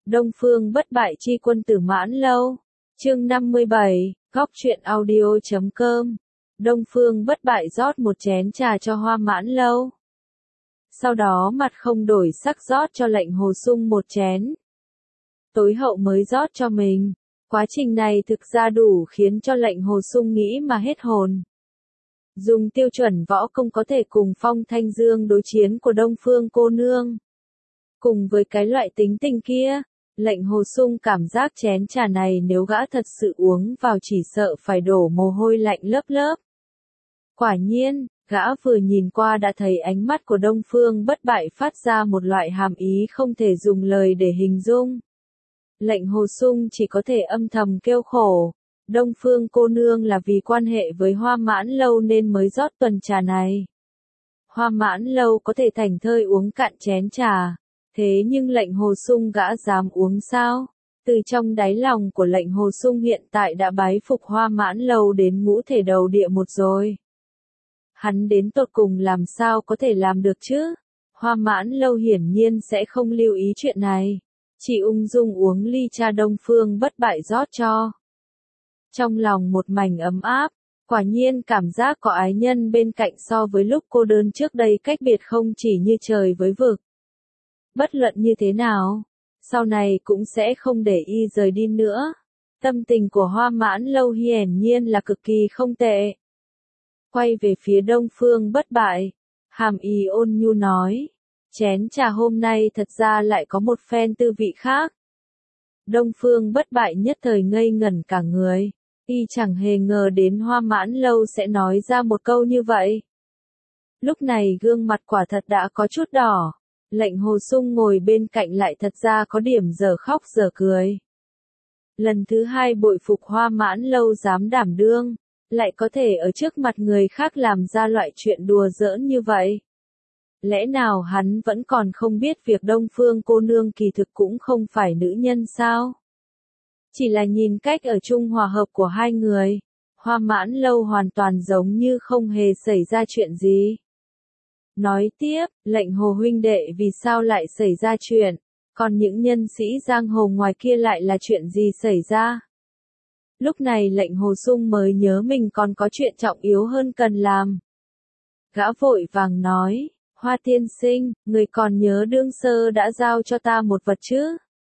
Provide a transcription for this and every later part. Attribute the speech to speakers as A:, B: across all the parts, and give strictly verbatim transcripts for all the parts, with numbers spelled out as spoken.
A: Đông Phương bất bại chi quân tử Mãn Lâu. Chương năm mươi bảy, góc truyện audio chấm com. Đông Phương bất bại rót một chén trà cho Hoa Mãn Lâu. Sau đó mặt không đổi sắc rót cho Lệnh Hồ Sung một chén. Tối hậu mới rót cho mình. Quá trình này thực ra đủ khiến cho Lệnh Hồ Sung nghĩ mà hết hồn. Dùng tiêu chuẩn võ công có thể cùng Phong Thanh Dương đối chiến của Đông Phương cô nương. Cùng với cái loại tính tình kia, Lệnh Hồ Sung cảm giác chén trà này nếu gã thật sự uống vào chỉ sợ phải đổ mồ hôi lạnh lớp lớp. Quả nhiên, gã vừa nhìn qua đã thấy ánh mắt của Đông Phương bất bại phát ra một loại hàm ý không thể dùng lời để hình dung. Lệnh Hồ Sung chỉ có thể âm thầm kêu khổ. Đông Phương cô nương là vì quan hệ với Hoa Mãn Lâu nên mới rót tuần trà này. Hoa Mãn Lâu có thể thảnh thơi uống cạn chén trà. Thế nhưng Lệnh Hồ Sung gã dám uống sao? Từ trong đáy lòng của Lệnh Hồ Sung hiện tại đã bái phục Hoa Mãn Lâu đến ngũ thể đầu địa một rồi. Hắn đến tột cùng làm sao có thể làm được chứ? Hoa Mãn Lâu hiển nhiên sẽ không lưu ý chuyện này. Chỉ ung dung uống ly trà Đông Phương bất bại rót cho. Trong lòng một mảnh ấm áp, quả nhiên cảm giác có ái nhân bên cạnh so với lúc cô đơn trước đây cách biệt không chỉ như trời với vực. Bất luận như thế nào, sau này cũng sẽ không để y rời đi nữa. Tâm tình của Hoa Mãn Lâu hiển nhiên là cực kỳ không tệ. Quay về phía Đông Phương bất bại, hàm ý ôn nhu nói, chén trà hôm nay thật ra lại có một phen tư vị khác. Đông Phương bất bại nhất thời ngây ngẩn cả người, y chẳng hề ngờ đến Hoa Mãn Lâu sẽ nói ra một câu như vậy. Lúc này gương mặt quả thật đã có chút đỏ. Lệnh Hồ Sung ngồi bên cạnh lại thật ra có điểm giờ khóc giờ cười. Lần thứ hai bội phục Hoa Mãn Lâu dám đảm đương, lại có thể ở trước mặt người khác làm ra loại chuyện đùa giỡn như vậy. Lẽ nào hắn vẫn còn không biết việc Đông Phương cô nương kỳ thực cũng không phải nữ nhân sao? Chỉ là nhìn cách ở chung hòa hợp của hai người, Hoa Mãn Lâu hoàn toàn giống như không hề xảy ra chuyện gì. Nói tiếp, Lệnh Hồ huynh đệ vì sao lại xảy ra chuyện, còn những nhân sĩ giang hồ ngoài kia lại là chuyện gì xảy ra? Lúc này Lệnh Hồ Sung mới nhớ mình còn có chuyện trọng yếu hơn cần làm. Gã vội vàng nói, Hoa tiên sinh, người còn nhớ đương sơ đã giao cho ta một vật chứ?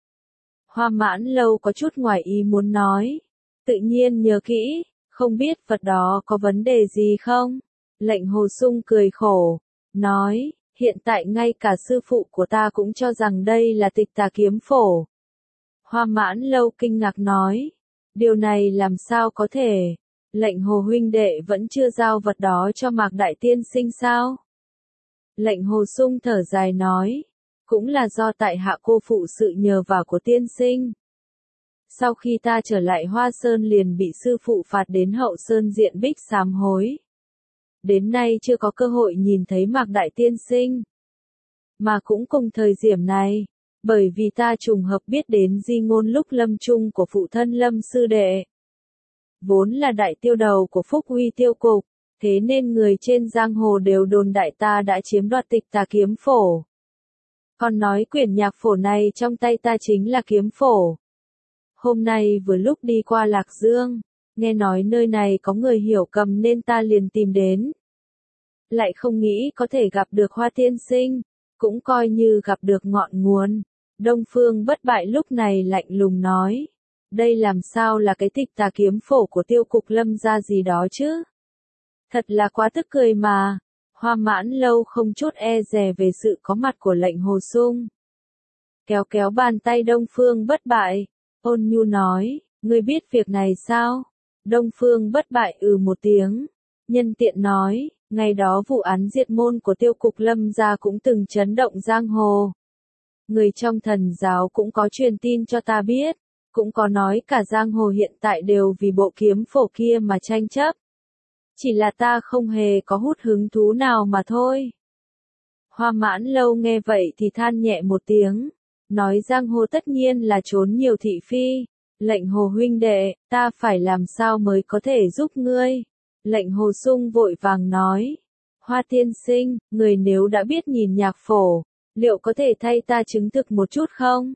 A: Hoa Mãn Lâu có chút ngoài ý muốn nói, tự nhiên nhớ kỹ, không biết vật đó có vấn đề gì không? Lệnh Hồ Sung cười khổ. Nói, hiện tại ngay cả sư phụ của ta cũng cho rằng đây là Tịch Tà Kiếm Phổ. Hoa Mãn Lâu kinh ngạc nói, điều này làm sao có thể, Lệnh Hồ huynh đệ vẫn chưa giao vật đó cho Mạc Đại Tiên sinh sao? Lệnh Hồ Sung thở dài nói, cũng là do tại hạ cô phụ sự nhờ vả của tiên sinh. Sau khi ta trở lại Hoa Sơn liền bị sư phụ phạt đến Hậu Sơn diện bích sám hối. Đến nay chưa có cơ hội nhìn thấy Mạc Đại Tiên sinh. Mà cũng cùng thời điểm này, bởi vì ta trùng hợp biết đến di ngôn lúc lâm chung của phụ thân Lâm sư đệ. Vốn là đại tiêu đầu của Phúc Uy tiêu cục, thế nên người trên giang hồ đều đồn đại ta đã chiếm đoạt Tịch Tà Kiếm Phổ. Còn nói quyển nhạc phổ này trong tay ta chính là kiếm phổ. Hôm nay vừa lúc đi qua Lạc Dương, nghe nói nơi này có người hiểu cầm nên ta liền tìm đến. Lại không nghĩ có thể gặp được Hoa tiên sinh, cũng coi như gặp được ngọn nguồn. Đông Phương bất bại lúc này lạnh lùng nói, đây làm sao là cái Tịch Tà Kiếm Phổ của tiêu cục Lâm gia gì đó chứ? Thật là quá tức cười mà. Hoa Mãn Lâu không chút e dè về sự có mặt của Lệnh Hồ Sung. Kéo kéo bàn tay Đông Phương bất bại, ôn nhu nói, ngươi biết việc này sao? Đông Phương bất bại ừ một tiếng, nhân tiện nói, ngày đó vụ án diệt môn của tiêu cục Lâm gia cũng từng chấn động giang hồ. Người trong thần giáo cũng có truyền tin cho ta biết, cũng có nói cả giang hồ hiện tại đều vì bộ kiếm phổ kia mà tranh chấp. Chỉ là ta không hề có hút hứng thú nào mà thôi. Hoa Mãn Lâu nghe vậy thì than nhẹ một tiếng, nói giang hồ tất nhiên là trốn nhiều thị phi. Lệnh Hồ huynh đệ, ta phải làm sao mới có thể giúp ngươi? Lệnh Hồ Sung vội vàng nói, Hoa tiên sinh, người nếu đã biết nhìn nhạc phổ, liệu có thể thay ta chứng thực một chút không?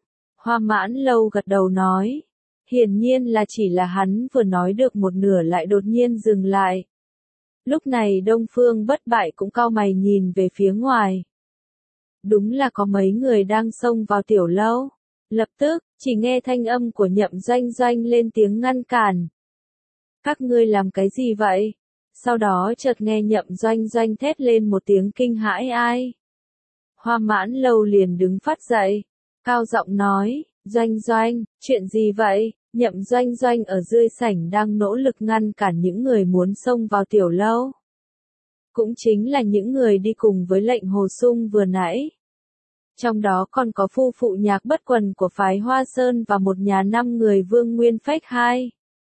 A: Hoa Mãn Lâu gật đầu nói. Hiển nhiên là chỉ là hắn vừa nói được một nửa lại đột nhiên dừng lại. Lúc này Đông Phương Bất Bại cũng cau mày nhìn về phía ngoài. Đúng là có mấy người đang xông vào tiểu lâu. Lập tức, chỉ nghe thanh âm của Nhậm Doanh Doanh lên tiếng ngăn cản. Các ngươi làm cái gì vậy? Sau đó chợt nghe Nhậm Doanh Doanh thét lên một tiếng kinh hãi ai. Hoa Mãn Lâu liền đứng phát dậy, cao giọng nói, Doanh Doanh, chuyện gì vậy? Nhậm Doanh Doanh ở dưới sảnh đang nỗ lực ngăn cản những người muốn xông vào tiểu lâu. Cũng chính là những người đi cùng với lệnh Hồ Sung vừa nãy. Trong đó còn có phu phụ Nhạc Bất Quần của phái Hoa Sơn và một nhà năm người Vương Nguyên Phách hai.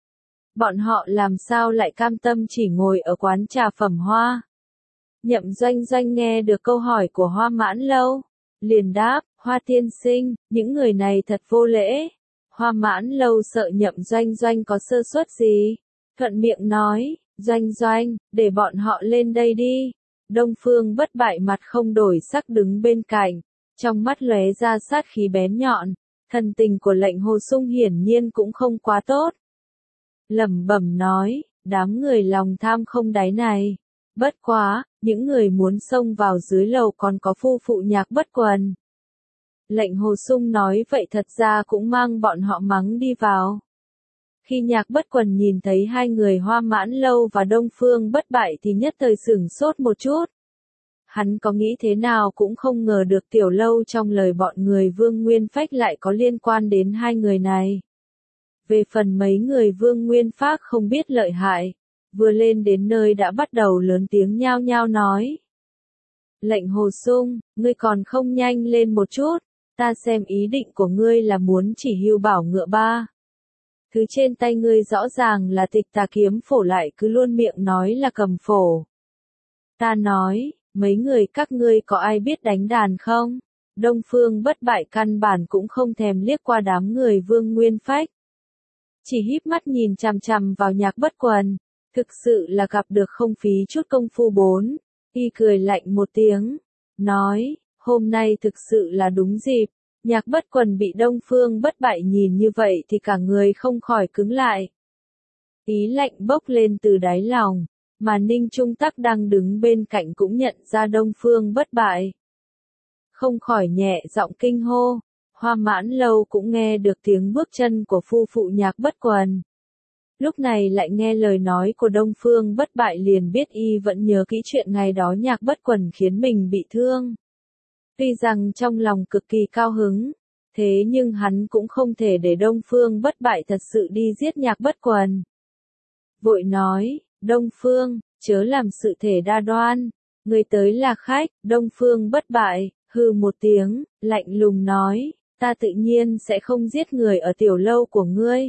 A: Bọn họ làm sao lại cam tâm chỉ ngồi ở quán trà Phẩm Hoa? Nhậm Doanh Doanh nghe được câu hỏi của Hoa Mãn Lâu, liền đáp, Hoa tiên sinh, những người này thật vô lễ. Hoa Mãn Lâu sợ Nhậm Doanh Doanh có sơ suất gì, thuận miệng nói, Doanh Doanh, để bọn họ lên đây đi. Đông Phương Bất Bại mặt không đổi sắc đứng bên cạnh, trong mắt lóe ra sát khí bén nhọn, thần tình của lệnh Hồ Sung hiển nhiên cũng không quá tốt. Lẩm bẩm nói, đám người lòng tham không đáy này. Bất quá, những người muốn xông vào dưới lầu còn có phu phụ Nhạc Bất Quần. Lệnh Hồ Sung nói vậy thật ra cũng mang bọn họ mắng đi vào. Khi Nhạc Bất Quần nhìn thấy hai người Hoa Mãn Lâu và Đông Phương Bất Bại thì nhất thời sửng sốt một chút. Hắn có nghĩ thế nào cũng không ngờ được tiểu lâu trong lời bọn người Vương Nguyên Phách lại có liên quan đến hai người này. Về phần mấy người Vương Nguyên Phách không biết lợi hại, vừa lên đến nơi đã bắt đầu lớn tiếng nhao nhao nói. Lệnh Hồ Sung, ngươi còn không nhanh lên một chút, ta xem ý định của ngươi là muốn chỉ hưu bảo ngựa ba. Thứ trên tay ngươi rõ ràng là Tịch Tà Kiếm Phổ lại cứ luôn miệng nói là cầm phổ. Ta nói, mấy người các ngươi có ai biết đánh đàn không? Đông Phương Bất Bại căn bản cũng không thèm liếc qua đám người Vương Nguyên Phách. Chỉ híp mắt nhìn chằm chằm vào Nhạc Bất Quần, thực sự là gặp được không phí chút công phu bốn. Y cười lạnh một tiếng, nói, hôm nay thực sự là đúng dịp. Nhạc Bất Quần bị Đông Phương Bất Bại nhìn như vậy thì cả người không khỏi cứng lại. Ý lạnh bốc lên từ đáy lòng, mà Ninh Trung Tắc đang đứng bên cạnh cũng nhận ra Đông Phương Bất Bại. Không khỏi nhẹ giọng kinh hô, Hoa Mãn Lâu cũng nghe được tiếng bước chân của phu phụ Nhạc Bất Quần. Lúc này lại nghe lời nói của Đông Phương Bất Bại liền biết y vẫn nhớ kỹ chuyện ngày đó Nhạc Bất Quần khiến mình bị thương. Tuy rằng trong lòng cực kỳ cao hứng, thế nhưng hắn cũng không thể để Đông Phương Bất Bại thật sự đi giết Nhạc Bất Quần. Vội nói, Đông Phương, chớ làm sự thể đa đoan, người tới là khách. Đông Phương Bất Bại, hừ một tiếng, lạnh lùng nói, ta tự nhiên sẽ không giết người ở tiểu lâu của ngươi.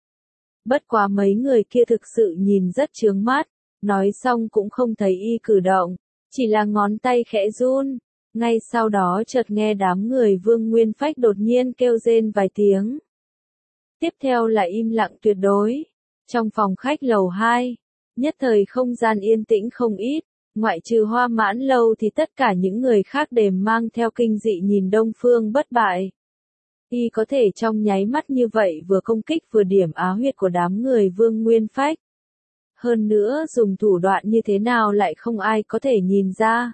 A: Bất quá mấy người kia thực sự nhìn rất chướng mắt, nói xong cũng không thấy y cử động, chỉ là ngón tay khẽ run. Ngay sau đó chợt nghe đám người Vương Nguyên Phách đột nhiên kêu rên vài tiếng. Tiếp theo là im lặng tuyệt đối. Trong phòng khách lầu hai, nhất thời không gian yên tĩnh không ít, ngoại trừ Hoa Mãn Lâu thì tất cả những người khác đều mang theo kinh dị nhìn Đông Phương Bất Bại. Y có thể trong nháy mắt như vậy vừa công kích vừa điểm á huyệt của đám người Vương Nguyên Phách. Hơn nữa dùng thủ đoạn như thế nào lại không ai có thể nhìn ra.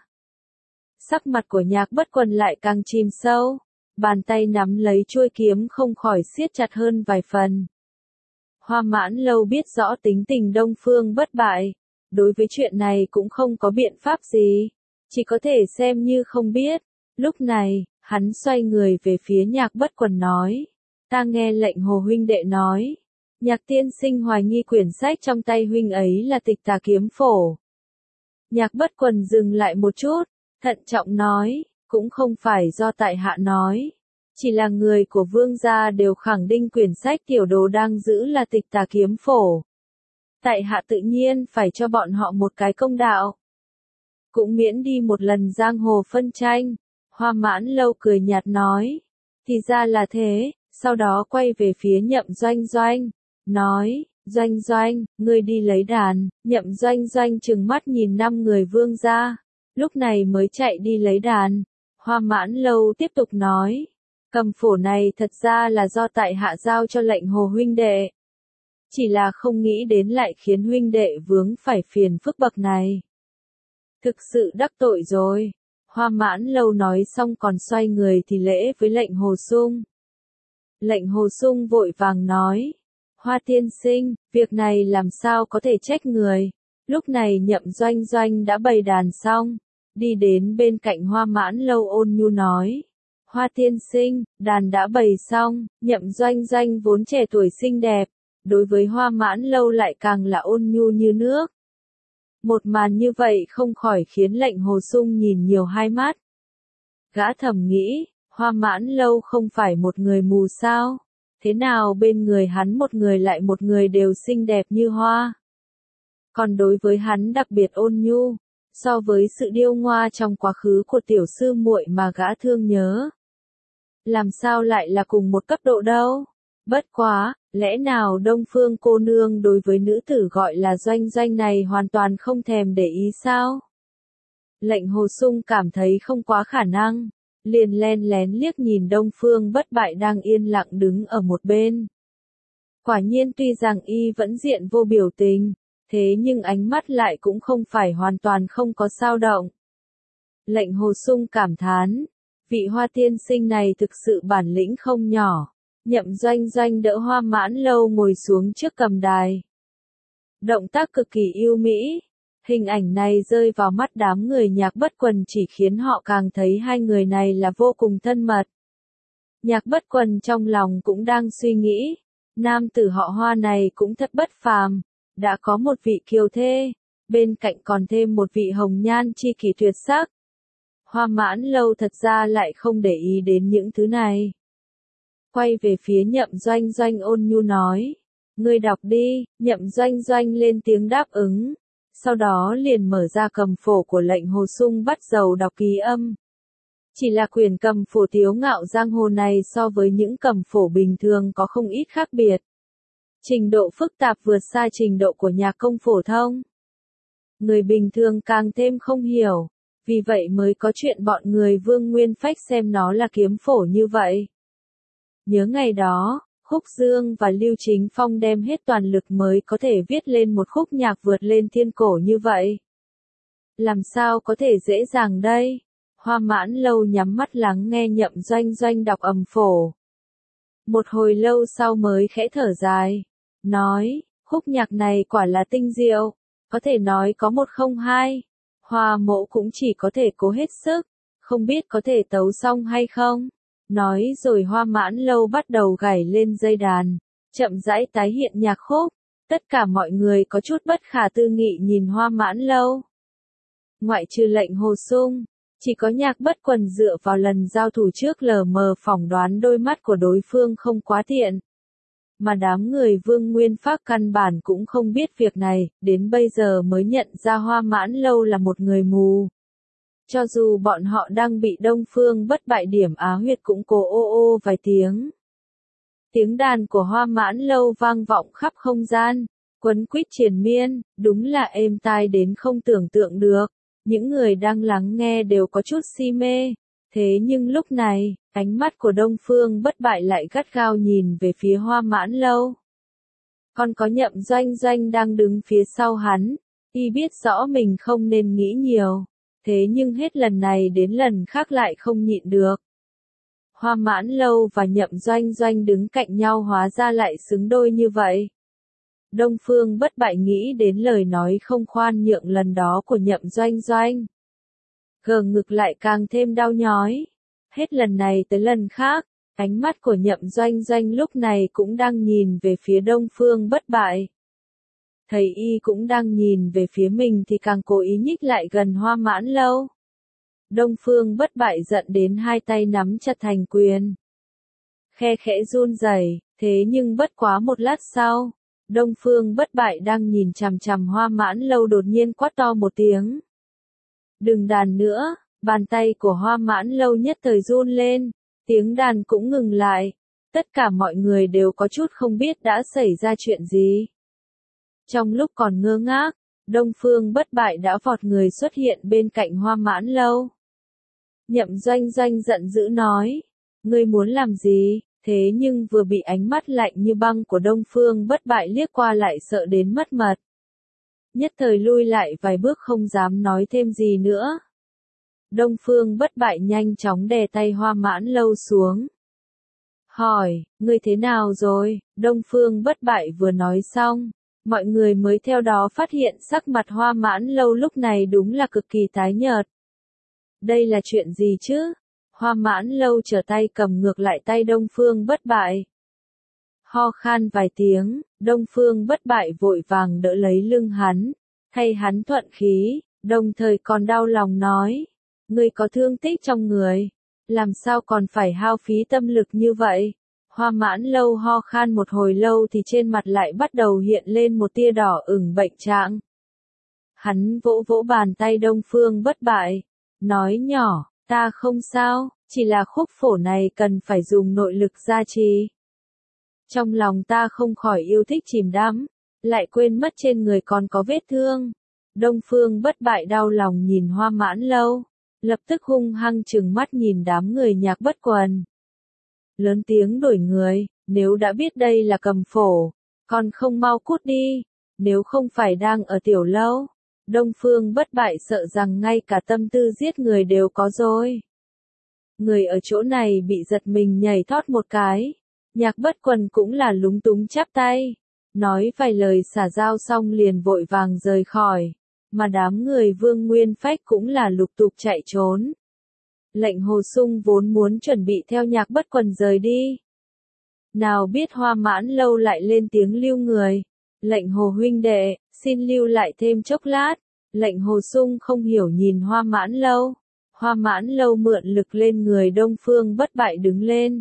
A: Sắc mặt của Nhạc Bất Quần lại càng chìm sâu, bàn tay nắm lấy chuôi kiếm không khỏi siết chặt hơn vài phần. Hoa Mãn Lâu biết rõ tính tình Đông Phương Bất Bại, đối với chuyện này cũng không có biện pháp gì, chỉ có thể xem như không biết. Lúc này, hắn xoay người về phía Nhạc Bất Quần nói, ta nghe lệnh Hồ huynh đệ nói, Nhạc tiên sinh hoài nghi quyển sách trong tay huynh ấy là Tịch Tà Kiếm Phổ. Nhạc Bất Quần dừng lại một chút, thận trọng nói, cũng không phải do tại hạ nói, chỉ là người của vương gia đều khẳng định quyển sách tiểu đồ đang giữ là Tịch Tà Kiếm Phổ. Tại hạ tự nhiên phải cho bọn họ một cái công đạo. Cũng miễn đi một lần giang hồ phân tranh. Hoa Mãn Lâu cười nhạt nói, thì ra là thế, sau đó quay về phía Nhậm Doanh Doanh, nói, Doanh Doanh, ngươi đi lấy đàn. Nhậm Doanh Doanh trừng mắt nhìn năm người vương gia, lúc này mới chạy đi lấy đàn. Hoa Mãn Lâu tiếp tục nói, Cầm phổ này thật ra là do tại hạ giao cho lệnh Hồ huynh đệ. Chỉ là không nghĩ đến lại khiến huynh đệ vướng phải phiền phức bậc này. Thực sự đắc tội rồi. Hoa Mãn Lâu nói xong còn xoay người thì lễ với lệnh Hồ Sung. Lệnh Hồ Sung vội vàng nói. Hoa tiên sinh, việc này làm sao có thể trách người. Lúc này Nhậm Doanh Doanh đã bày đàn xong. Đi đến bên cạnh Hoa Mãn Lâu ôn nhu nói. Hoa tiên sinh, đàn đã bày xong. Nhậm Doanh Doanh vốn trẻ tuổi xinh đẹp. Đối với Hoa Mãn Lâu lại càng là ôn nhu như nước. Một màn như vậy không khỏi khiến lệnh Hồ Sung nhìn nhiều hai mắt. Gã thầm nghĩ, Hoa Mãn Lâu không phải một người mù sao? Thế nào bên người hắn một người lại một người đều xinh đẹp như hoa? Còn đối với hắn đặc biệt ôn nhu, so với sự điêu ngoa trong quá khứ của tiểu sư muội mà gã thương nhớ. Làm sao lại là cùng một cấp độ đâu? Bất quá, lẽ nào Đông Phương cô nương đối với nữ tử gọi là Doanh Doanh này hoàn toàn không thèm để ý sao? Lệnh Hồ Sung cảm thấy không quá khả năng, liền len lén liếc nhìn Đông Phương Bất Bại đang yên lặng đứng ở một bên. Quả nhiên tuy rằng y vẫn diện vô biểu tình, thế nhưng ánh mắt lại cũng không phải hoàn toàn không có dao động. Lệnh Hồ Sung cảm thán, vị Hoa tiên sinh này thực sự bản lĩnh không nhỏ. Nhậm Doanh Doanh đỡ Hoa Mãn Lâu ngồi xuống trước cầm đài. Động tác cực kỳ yêu mỹ. Hình ảnh này rơi vào mắt đám người Nhạc Bất Quần chỉ khiến họ càng thấy hai người này là vô cùng thân mật. Nhạc Bất Quần trong lòng cũng đang suy nghĩ, nam tử họ Hoa này cũng thật bất phàm, đã có một vị kiều thê, bên cạnh còn thêm một vị hồng nhan chi kỷ tuyệt sắc. Hoa Mãn Lâu thật ra lại không để ý đến những thứ này. Quay về phía Nhậm Doanh Doanh ôn nhu nói, ngươi đọc đi. Nhậm Doanh Doanh lên tiếng đáp ứng, sau đó liền mở ra cầm phổ của lệnh Hồ Sung bắt đầu đọc ký âm. Chỉ là quyển cầm phổ Tiếu Ngạo Giang Hồ này so với những cầm phổ bình thường có không ít khác biệt. Trình độ phức tạp vượt xa trình độ của nhạc công phổ thông. Người bình thường càng thêm không hiểu, vì vậy mới có chuyện bọn người Vương Nguyên Phách xem nó là kiếm phổ như vậy. Nhớ ngày đó, Khúc Dương và Lưu Chính Phong đem hết toàn lực mới có thể viết lên một khúc nhạc vượt lên thiên cổ như vậy. Làm sao có thể dễ dàng đây? Hoa Mãn Lâu nhắm mắt lắng nghe Nhậm Doanh Doanh đọc ầm phổ. Một hồi lâu sau mới khẽ thở dài, nói, khúc nhạc này quả là tinh diệu, có thể nói có một không hai. Hoa mộ cũng chỉ có thể cố hết sức, không biết có thể tấu xong hay không. Nói rồi Hoa Mãn Lâu bắt đầu gảy lên dây đàn, chậm rãi tái hiện nhạc khúc. Tất cả mọi người có chút bất khả tư nghị nhìn Hoa Mãn Lâu. Ngoại trừ lệnh Hồ Sung, chỉ có Nhạc Bất Quần dựa vào lần giao thủ trước lờ mờ phỏng đoán đôi mắt của đối phương không quá thiện. Mà đám người Vương Nguyên Phác căn bản cũng không biết việc này, đến bây giờ mới nhận ra Hoa Mãn Lâu là một người mù. Cho dù bọn họ đang bị Đông Phương Bất Bại điểm á huyệt cũng cố ô ô vài tiếng. Tiếng đàn của Hoa Mãn Lâu vang vọng khắp không gian, quấn quýt triền miên, đúng là êm tai đến không tưởng tượng được. Những người đang lắng nghe đều có chút si mê. Thế nhưng lúc này, ánh mắt của Đông Phương Bất Bại lại gắt gao nhìn về phía Hoa Mãn Lâu. Còn có Nhậm Doanh Doanh đang đứng phía sau hắn, y biết rõ mình không nên nghĩ nhiều. Thế nhưng hết lần này đến lần khác lại không nhịn được. Hoa Mãn Lâu và Nhậm Doanh Doanh đứng cạnh nhau hóa ra lại xứng đôi như vậy. Đông Phương Bất Bại nghĩ đến lời nói không khoan nhượng lần đó của Nhậm Doanh Doanh. Gờ ngực lại càng thêm đau nhói. Hết lần này tới lần khác, ánh mắt của Nhậm Doanh Doanh lúc này cũng đang nhìn về phía Đông Phương Bất Bại. Thấy y cũng đang nhìn về phía mình thì càng cố ý nhích lại gần Hoa Mãn Lâu. Đông Phương Bất Bại giận đến hai tay nắm chặt thành quyền. Khe khẽ run rẩy, thế nhưng bất quá một lát sau, Đông Phương Bất Bại đang nhìn chằm chằm Hoa Mãn Lâu đột nhiên quát to một tiếng. Đừng đàn nữa, bàn tay của Hoa Mãn Lâu nhất thời run lên, tiếng đàn cũng ngừng lại. Tất cả mọi người đều có chút không biết đã xảy ra chuyện gì. Trong lúc còn ngơ ngác, Đông Phương Bất Bại đã vọt người xuất hiện bên cạnh Hoa Mãn Lâu. Nhậm Doanh Doanh giận dữ nói, Ngươi muốn làm gì? Thế nhưng vừa bị ánh mắt lạnh như băng của Đông Phương Bất Bại liếc qua lại sợ đến mất mật. Nhất thời lui lại vài bước không dám nói thêm gì nữa. Đông Phương Bất Bại nhanh chóng đè tay Hoa Mãn Lâu xuống. Hỏi, ngươi thế nào rồi? Đông Phương Bất Bại vừa nói xong, mọi người mới theo đó phát hiện sắc mặt Hoa Mãn Lâu lúc này đúng là cực kỳ tái nhợt. Đây là chuyện gì chứ? Hoa Mãn Lâu trở tay cầm ngược lại tay Đông Phương Bất Bại. Ho khan vài tiếng, Đông Phương Bất Bại vội vàng đỡ lấy lưng hắn, thay hắn thuận khí, đồng thời còn đau lòng nói, ngươi có thương tích trong người, làm sao còn phải hao phí tâm lực như vậy? Hoa Mãn Lâu ho khan một hồi lâu thì trên mặt lại bắt đầu hiện lên một tia đỏ ửng bệnh trạng. Hắn vỗ vỗ bàn tay Đông Phương Bất Bại, nói nhỏ, ta không sao, chỉ là khúc phổ này cần phải dùng nội lực gia trì. Trong lòng ta không khỏi yêu thích chìm đắm, lại quên mất trên người còn có vết thương. Đông Phương Bất Bại đau lòng nhìn Hoa Mãn Lâu, lập tức hung hăng trừng mắt nhìn đám người Nhạc Bất Quần. Lớn tiếng đuổi người, nếu đã biết đây là cầm phổ, còn không mau cút đi, nếu không phải đang ở tiểu lâu. Đông Phương Bất Bại sợ rằng ngay cả tâm tư giết người đều có rồi. Người ở chỗ này bị giật mình nhảy thoát một cái. Nhạc Bất Quần cũng là lúng túng chắp tay. Nói vài lời xả giao xong liền vội vàng rời khỏi. Mà đám người Vương Nguyên Phách cũng là lục tục chạy trốn. Lệnh Hồ Sung vốn muốn chuẩn bị theo Nhạc Bất Quần rời đi. Nào biết Hoa Mãn Lâu lại lên tiếng lưu người. Lệnh Hồ huynh đệ, xin lưu lại thêm chốc lát. Lệnh Hồ Sung không hiểu nhìn Hoa Mãn Lâu. Hoa Mãn Lâu mượn lực lên người Đông Phương Bất Bại đứng lên.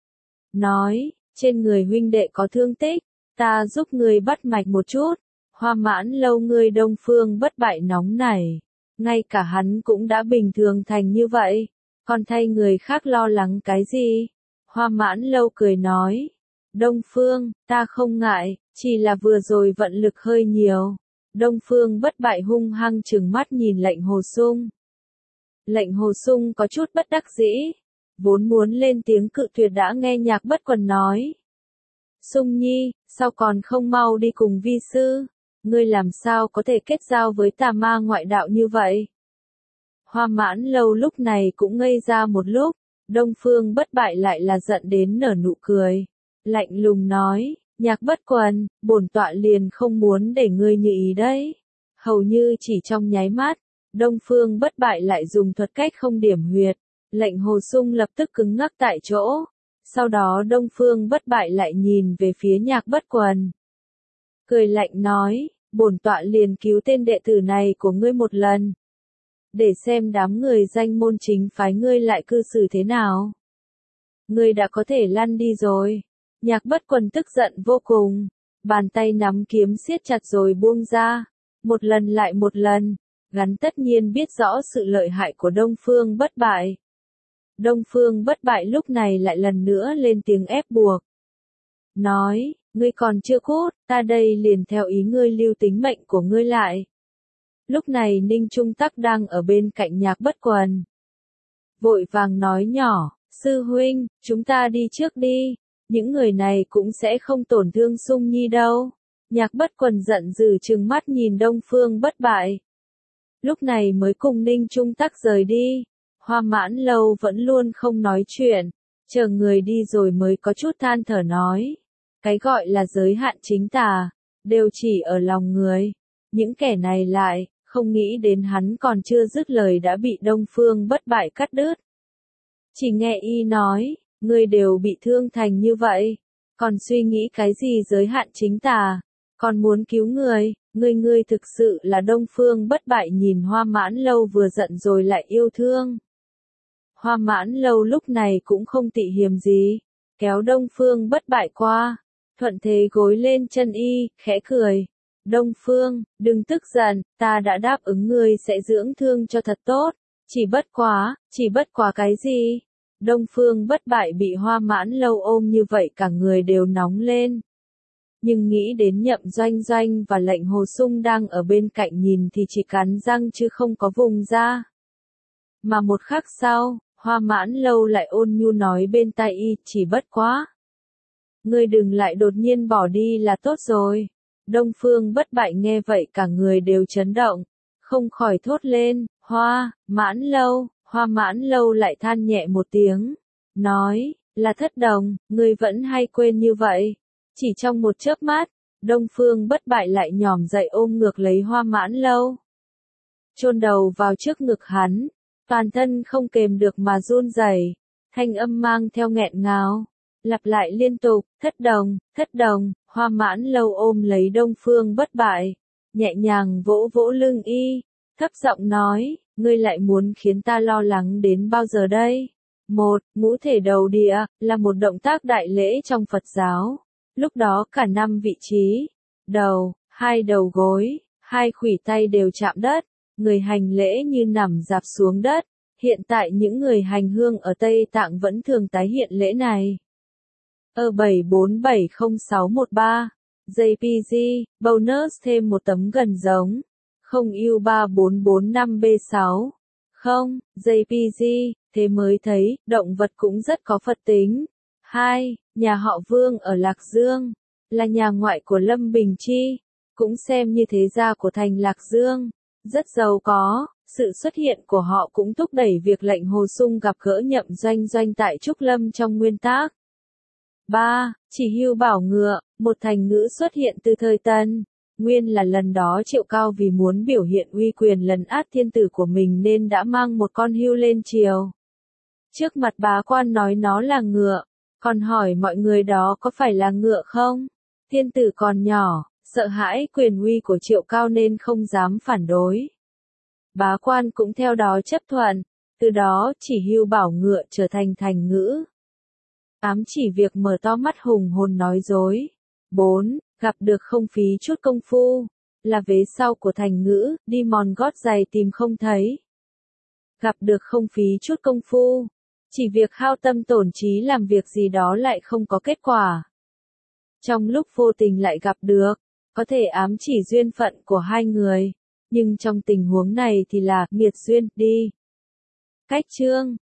A: Nói, trên người huynh đệ có thương tích, ta giúp người bắt mạch một chút. Hoa Mãn Lâu người Đông Phương Bất Bại nóng nảy. Ngay cả hắn cũng đã bình thường thành như vậy. Còn thay người khác lo lắng cái gì? Hoa Mãn Lâu cười nói. Đông Phương, ta không ngại, chỉ là vừa rồi vận lực hơi nhiều. Đông Phương Bất Bại hung hăng trừng mắt nhìn Lệnh Hồ Sung. Lệnh Hồ Sung có chút bất đắc dĩ, vốn muốn lên tiếng cự tuyệt đã nghe Nhạc Bất Quần nói. Sung Nhi, sao còn không mau đi cùng vi sư? Ngươi làm sao có thể kết giao với tà ma ngoại đạo như vậy? Hoa Mãn Lâu lúc này cũng ngây ra một lúc, Đông Phương Bất Bại lại là giận đến nở nụ cười. Lạnh lùng nói, Nhạc Bất Quần, bổn tọa liền không muốn để ngươi như ý đấy. Hầu như chỉ trong nháy mắt, Đông Phương Bất Bại lại dùng thuật cách không điểm huyệt. Lệnh Hồ Sung lập tức cứng ngắc tại chỗ. Sau đó Đông Phương Bất Bại lại nhìn về phía Nhạc Bất Quần. Cười lạnh nói, bổn tọa liền cứu tên đệ tử này của ngươi một lần. Để xem đám người danh môn chính phái ngươi lại cư xử thế nào. Ngươi đã có thể lăn đi rồi. Nhạc Bất Quần tức giận vô cùng. Bàn tay nắm kiếm siết chặt rồi buông ra. Một lần lại một lần. Gắn tất nhiên biết rõ sự lợi hại của Đông Phương Bất Bại. Đông Phương Bất Bại lúc này lại lần nữa lên tiếng ép buộc. Nói, ngươi còn chưa cút, ta đây liền theo ý ngươi lưu tính mệnh của ngươi lại. Lúc này Ninh Trung Tắc đang ở bên cạnh Nhạc Bất Quần. Vội vàng nói nhỏ, sư huynh, chúng ta đi trước đi, những người này cũng sẽ không tổn thương Sung Nhi đâu. Nhạc Bất Quần giận dữ trừng mắt nhìn Đông Phương Bất Bại. Lúc này mới cùng Ninh Trung Tắc rời đi. Hoa Mãn Lâu vẫn luôn không nói chuyện, chờ người đi rồi mới có chút than thở nói. Cái gọi là giới hạn chính tà, đều chỉ ở lòng người. Những kẻ này lại, không nghĩ đến hắn còn chưa dứt lời đã bị Đông Phương Bất Bại cắt đứt. Chỉ nghe y nói, người đều bị thương thành như vậy, còn suy nghĩ cái gì giới hạn chính tà, còn muốn cứu người, người người thực sự là Đông Phương Bất Bại nhìn Hoa Mãn Lâu vừa giận rồi lại yêu thương. Hoa Mãn Lâu lúc này cũng không tị hiềm gì, kéo Đông Phương Bất Bại qua, thuận thế gối lên chân y, khẽ cười. Đông Phương, đừng tức giận, ta đã đáp ứng ngươi sẽ dưỡng thương cho thật tốt, chỉ bất quá, chỉ bất quá cái gì? Đông Phương Bất Bại bị Hoa Mãn Lâu ôm như vậy cả người đều nóng lên. Nhưng nghĩ đến Nhậm Doanh Doanh và Lệnh Hồ Sung đang ở bên cạnh nhìn thì chỉ cắn răng chứ không có vùng ra. Mà một khắc sau, Hoa Mãn Lâu lại ôn nhu nói bên tai y, chỉ bất quá. Ngươi đừng lại đột nhiên bỏ đi là tốt rồi. Đông Phương Bất Bại nghe vậy cả người đều chấn động, không khỏi thốt lên, Hoa, Mãn Lâu, Hoa Mãn Lâu lại than nhẹ một tiếng, nói, là Thất Đồng, ngươi vẫn hay quên như vậy. Chỉ trong một chớp mắt, Đông Phương Bất Bại lại nhòm dậy ôm ngược lấy Hoa Mãn Lâu. Chôn đầu vào trước ngực hắn, toàn thân không kềm được mà run rẩy, thanh âm mang theo nghẹn ngào, lặp lại liên tục, Thất Đồng, Thất Đồng. Hoa Mãn Lâu ôm lấy Đông Phương Bất Bại, nhẹ nhàng vỗ vỗ lưng y, thấp giọng nói, ngươi lại muốn khiến ta lo lắng đến bao giờ đây? Một, ngũ thể đầu địa, là một động tác đại lễ trong Phật giáo. Lúc đó cả năm vị trí, đầu, hai đầu gối, hai khuỷu tay đều chạm đất, người hành lễ như nằm dạp xuống đất. Hiện tại những người hành hương ở Tây Tạng vẫn thường tái hiện lễ này. Ở bảy bốn bảy không sáu một ba, jê pê giê, bonus thêm một tấm gần giống. Không U ba bốn bốn năm B sáu. Không, jê pê giê, thế mới thấy, động vật cũng rất có Phật tính. hai. Nhà họ Vương ở Lạc Dương, là nhà ngoại của Lâm Bình Chi, cũng xem như thế gia của thành Lạc Dương, rất giàu có. Sự xuất hiện của họ cũng thúc đẩy việc lệnh Hồ Sung gặp gỡ Nhậm Doanh Doanh tại Trúc Lâm trong nguyên tác. ba. Chỉ hưu bảo ngựa, một thành ngữ xuất hiện từ thời Tân. Nguyên là lần đó Triệu Cao vì muốn biểu hiện uy quyền lấn át thiên tử của mình nên đã mang một con hưu lên triều. Trước mặt bá quan nói nó là ngựa, còn hỏi mọi người đó có phải là ngựa không? Thiên tử còn nhỏ, sợ hãi quyền uy của Triệu Cao nên không dám phản đối. Bá quan cũng theo đó chấp thuận, từ đó chỉ hưu bảo ngựa trở thành thành ngữ. Ám chỉ việc mở to mắt hùng hồn nói dối. bốn. Gặp được không phí chút công phu, là vế sau của thành ngữ, đi mòn gót giày tìm không thấy. Gặp được không phí chút công phu, chỉ việc hao tâm tổn trí làm việc gì đó lại không có kết quả. Trong lúc vô tình lại gặp được, có thể ám chỉ duyên phận của hai người, nhưng trong tình huống này thì là nghiệt duyên, đi. Cách chương